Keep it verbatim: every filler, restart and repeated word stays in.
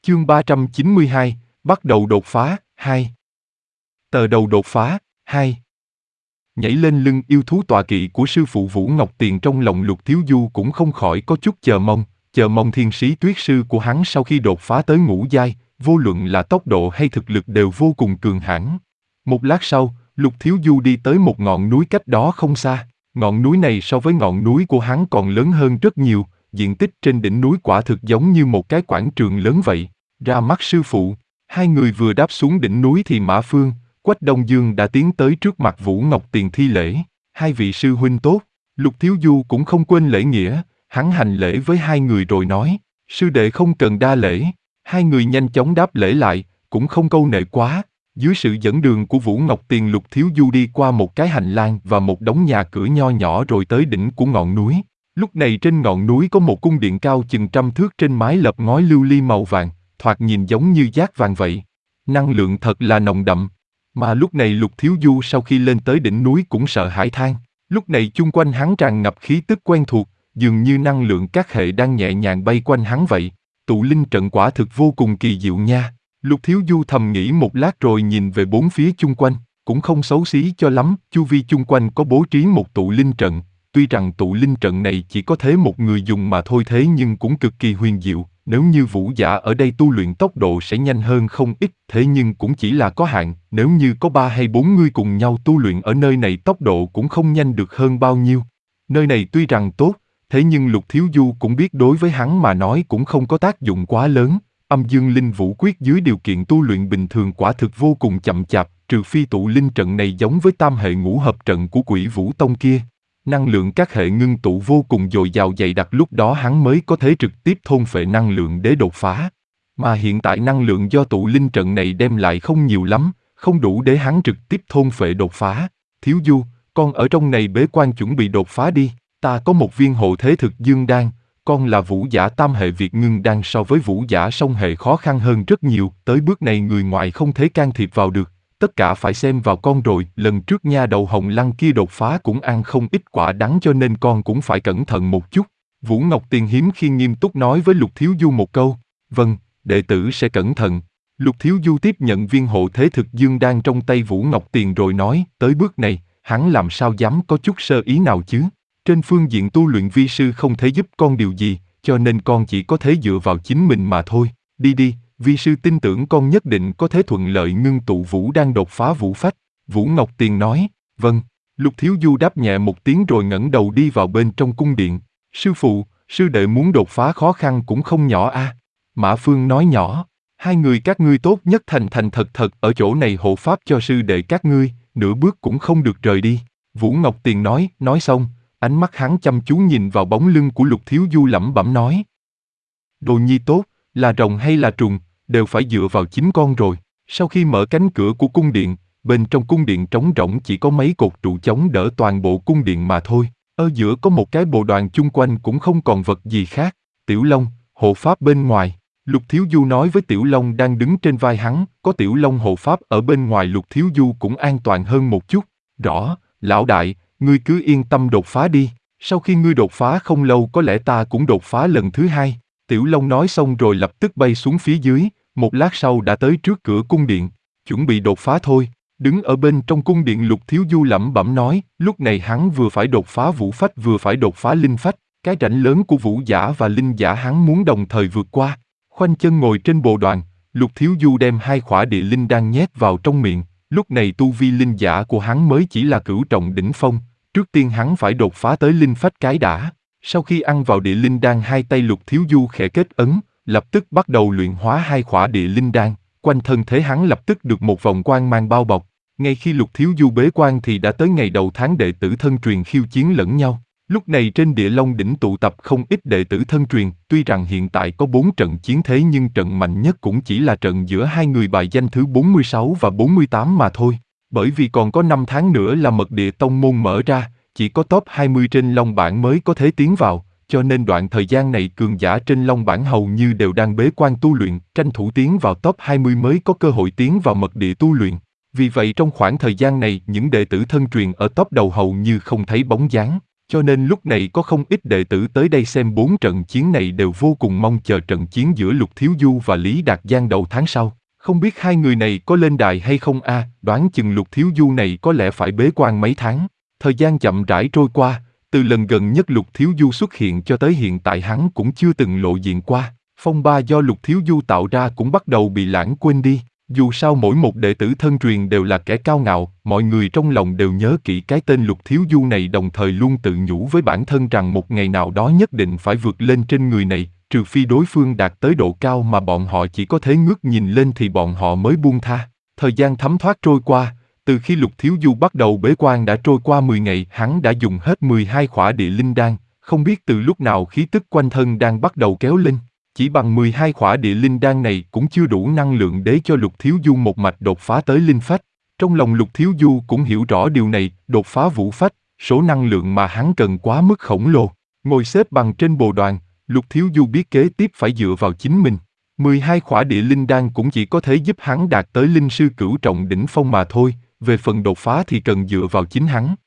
Chương ba trăm chín mươi hai, bắt đầu đột phá, hai. Tờ đầu đột phá, hai. Nhảy lên lưng yêu thú tọa kỵ của sư phụ Vũ Ngọc Tiền, trong lòng Lục Thiếu Du cũng không khỏi có chút chờ mong, chờ mong thiên sĩ tuyết sư của hắn sau khi đột phá tới ngũ giai, vô luận là tốc độ hay thực lực đều vô cùng cường hãn. Một lát sau, Lục Thiếu Du đi tới một ngọn núi cách đó không xa. Ngọn núi này so với ngọn núi của hắn còn lớn hơn rất nhiều, diện tích trên đỉnh núi quả thực giống như một cái quảng trường lớn vậy. Ra mắt sư phụ, hai người vừa đáp xuống đỉnh núi thì Mã Phương, Quách Đông Dương đã tiến tới trước mặt Vũ Ngọc Tiền thi lễ. Hai vị sư huynh tốt. Lục Thiếu Du cũng không quên lễ nghĩa, hắn hành lễ với hai người rồi nói, sư đệ không cần đa lễ. Hai người nhanh chóng đáp lễ lại, cũng không câu nệ quá. Dưới sự dẫn đường của Vũ Ngọc Tiền, Lục Thiếu Du đi qua một cái hành lang và một đống nhà cửa nho nhỏ rồi tới đỉnh của ngọn núi. Lúc này trên ngọn núi có một cung điện cao chừng trăm thước, trên mái lợp ngói lưu ly màu vàng, thoạt nhìn giống như dát vàng vậy. Năng lượng thật là nồng đậm. Mà lúc này Lục Thiếu Du sau khi lên tới đỉnh núi cũng sợ hãi than. Lúc này chung quanh hắn tràn ngập khí tức quen thuộc, dường như năng lượng các hệ đang nhẹ nhàng bay quanh hắn vậy. Tụ linh trận quả thực vô cùng kỳ diệu nha. Lục Thiếu Du thầm nghĩ một lát rồi nhìn về bốn phía chung quanh, cũng không xấu xí cho lắm. Chu vi chung quanh có bố trí một tụ linh trận, tuy rằng tụ linh trận này chỉ có thế một người dùng mà thôi, thế nhưng cũng cực kỳ huyền diệu. Nếu như vũ giả ở đây tu luyện tốc độ sẽ nhanh hơn không ít, thế nhưng cũng chỉ là có hạn. Nếu như có ba hay bốn người cùng nhau tu luyện ở nơi này, tốc độ cũng không nhanh được hơn bao nhiêu. Nơi này tuy rằng tốt, thế nhưng Lục Thiếu Du cũng biết đối với hắn mà nói cũng không có tác dụng quá lớn. Âm dương linh vũ quyết dưới điều kiện tu luyện bình thường quả thực vô cùng chậm chạp, trừ phi tụ linh trận này giống với tam hệ ngũ hợp trận của Quỷ Vũ Tông kia. Năng lượng các hệ ngưng tụ vô cùng dồi dào dày đặc, lúc đó hắn mới có thể trực tiếp thôn phệ năng lượng để đột phá. Mà hiện tại năng lượng do tụ linh trận này đem lại không nhiều lắm, không đủ để hắn trực tiếp thôn phệ đột phá. Thiếu Du, con ở trong này bế quan chuẩn bị đột phá đi, ta có một viên hộ thế thực dương đan. Con là vũ giả tam hệ, việc ngưng đan so với vũ giả song hệ khó khăn hơn rất nhiều, tới bước này người ngoài không thể can thiệp vào được, tất cả phải xem vào con rồi. Lần trước nha đầu Hồng Lăng kia đột phá cũng ăn không ít quả đắng, cho nên con cũng phải cẩn thận một chút. Vũ Ngọc Tiền hiếm khi nghiêm túc nói với Lục Thiếu Du một câu. Vâng, đệ tử sẽ cẩn thận. Lục Thiếu Du tiếp nhận viên hộ thế thực dương đan trong tay Vũ Ngọc Tiền rồi nói, tới bước này, hắn làm sao dám có chút sơ ý nào chứ. Trên phương diện tu luyện vi sư không thể giúp con điều gì, cho nên con chỉ có thể dựa vào chính mình mà thôi. Đi đi, vi sư tin tưởng con nhất định có thể thuận lợi ngưng tụ vũ đan đột phá vũ phách. Vũ Ngọc Tiền nói, vâng. Lục Thiếu Du đáp nhẹ một tiếng rồi ngẩng đầu đi vào bên trong cung điện. Sư phụ, sư đệ muốn đột phá khó khăn cũng không nhỏ a. À. Mã Phương nói nhỏ, hai người các ngươi tốt nhất thành thành thật thật ở chỗ này hộ pháp cho sư đệ các ngươi, nửa bước cũng không được rời đi. Vũ Ngọc Tiền nói, nói xong, ánh mắt hắn chăm chú nhìn vào bóng lưng của Lục Thiếu Du lẩm bẩm nói. Đồ nhi tốt, là rồng hay là trùng, đều phải dựa vào chính con rồi. Sau khi mở cánh cửa của cung điện, bên trong cung điện trống rỗng chỉ có mấy cột trụ chống đỡ toàn bộ cung điện mà thôi. Ở giữa có một cái bồ đoàn, chung quanh cũng không còn vật gì khác. Tiểu Long, hộ pháp bên ngoài. Lục Thiếu Du nói với Tiểu Long đang đứng trên vai hắn, có Tiểu Long hộ pháp ở bên ngoài Lục Thiếu Du cũng an toàn hơn một chút. Rõ, lão đại, ngươi cứ yên tâm đột phá đi, sau khi ngươi đột phá không lâu có lẽ ta cũng đột phá lần thứ hai. Tiểu Long nói xong rồi lập tức bay xuống phía dưới, một lát sau đã tới trước cửa cung điện, chuẩn bị đột phá thôi. Đứng ở bên trong cung điện Lục Thiếu Du lẩm bẩm nói, lúc này hắn vừa phải đột phá vũ phách vừa phải đột phá linh phách, cái rãnh lớn của vũ giả và linh giả hắn muốn đồng thời vượt qua. Khoanh chân ngồi trên bồ đoàn, Lục Thiếu Du đem hai khỏa địa linh đan nhét vào trong miệng. Lúc này tu vi linh giả của hắn mới chỉ là cửu trọng đỉnh phong, trước tiên hắn phải đột phá tới linh phách cái đã. Sau khi ăn vào địa linh đan, hai tay Lục Thiếu Du khẽ kết ấn, lập tức bắt đầu luyện hóa hai khỏa địa linh đan, quanh thân thể hắn lập tức được một vòng quang mang bao bọc. Ngay khi Lục Thiếu Du bế quan thì đã tới ngày đầu tháng đệ tử thân truyền khiêu chiến lẫn nhau. Lúc này trên Địa Long đỉnh tụ tập không ít đệ tử thân truyền, tuy rằng hiện tại có bốn trận chiến thế nhưng trận mạnh nhất cũng chỉ là trận giữa hai người bài danh thứ bốn mươi sáu và bốn mươi tám mà thôi. Bởi vì còn có năm tháng nữa là Mật Địa Tông môn mở ra, chỉ có top hai mươi trên Long bảng mới có thể tiến vào, cho nên đoạn thời gian này cường giả trên Long bảng hầu như đều đang bế quan tu luyện, tranh thủ tiến vào top hai mươi mới có cơ hội tiến vào Mật Địa tu luyện. Vì vậy trong khoảng thời gian này những đệ tử thân truyền ở top đầu hầu như không thấy bóng dáng. Cho nên lúc này có không ít đệ tử tới đây xem bốn trận chiến này đều vô cùng mong chờ trận chiến giữa Lục Thiếu Du và Lý Đạt Giang đầu tháng sau. Không biết hai người này có lên đài hay không a? À, đoán chừng Lục Thiếu Du này có lẽ phải bế quan mấy tháng. Thời gian chậm rãi trôi qua, từ lần gần nhất Lục Thiếu Du xuất hiện cho tới hiện tại hắn cũng chưa từng lộ diện qua. Phong ba do Lục Thiếu Du tạo ra cũng bắt đầu bị lãng quên đi. Dù sao mỗi một đệ tử thân truyền đều là kẻ cao ngạo, mọi người trong lòng đều nhớ kỹ cái tên Lục Thiếu Du này, đồng thời luôn tự nhủ với bản thân rằng một ngày nào đó nhất định phải vượt lên trên người này, trừ phi đối phương đạt tới độ cao mà bọn họ chỉ có thể ngước nhìn lên thì bọn họ mới buông tha. Thời gian thấm thoát trôi qua, từ khi Lục Thiếu Du bắt đầu bế quan đã trôi qua mười ngày, hắn đã dùng hết mười hai khỏa địa linh đan, không biết từ lúc nào khí tức quanh thân đang bắt đầu kéo lên. Chỉ bằng mười hai khỏa địa linh đan này cũng chưa đủ năng lượng để cho Lục Thiếu Du một mạch đột phá tới linh phách. Trong lòng Lục Thiếu Du cũng hiểu rõ điều này, đột phá vũ phách, số năng lượng mà hắn cần quá mức khổng lồ. Ngồi xếp bằng trên bồ đoàn, Lục Thiếu Du biết kế tiếp phải dựa vào chính mình. mười hai khỏa địa linh đan cũng chỉ có thể giúp hắn đạt tới linh sư cửu trọng đỉnh phong mà thôi, về phần đột phá thì cần dựa vào chính hắn.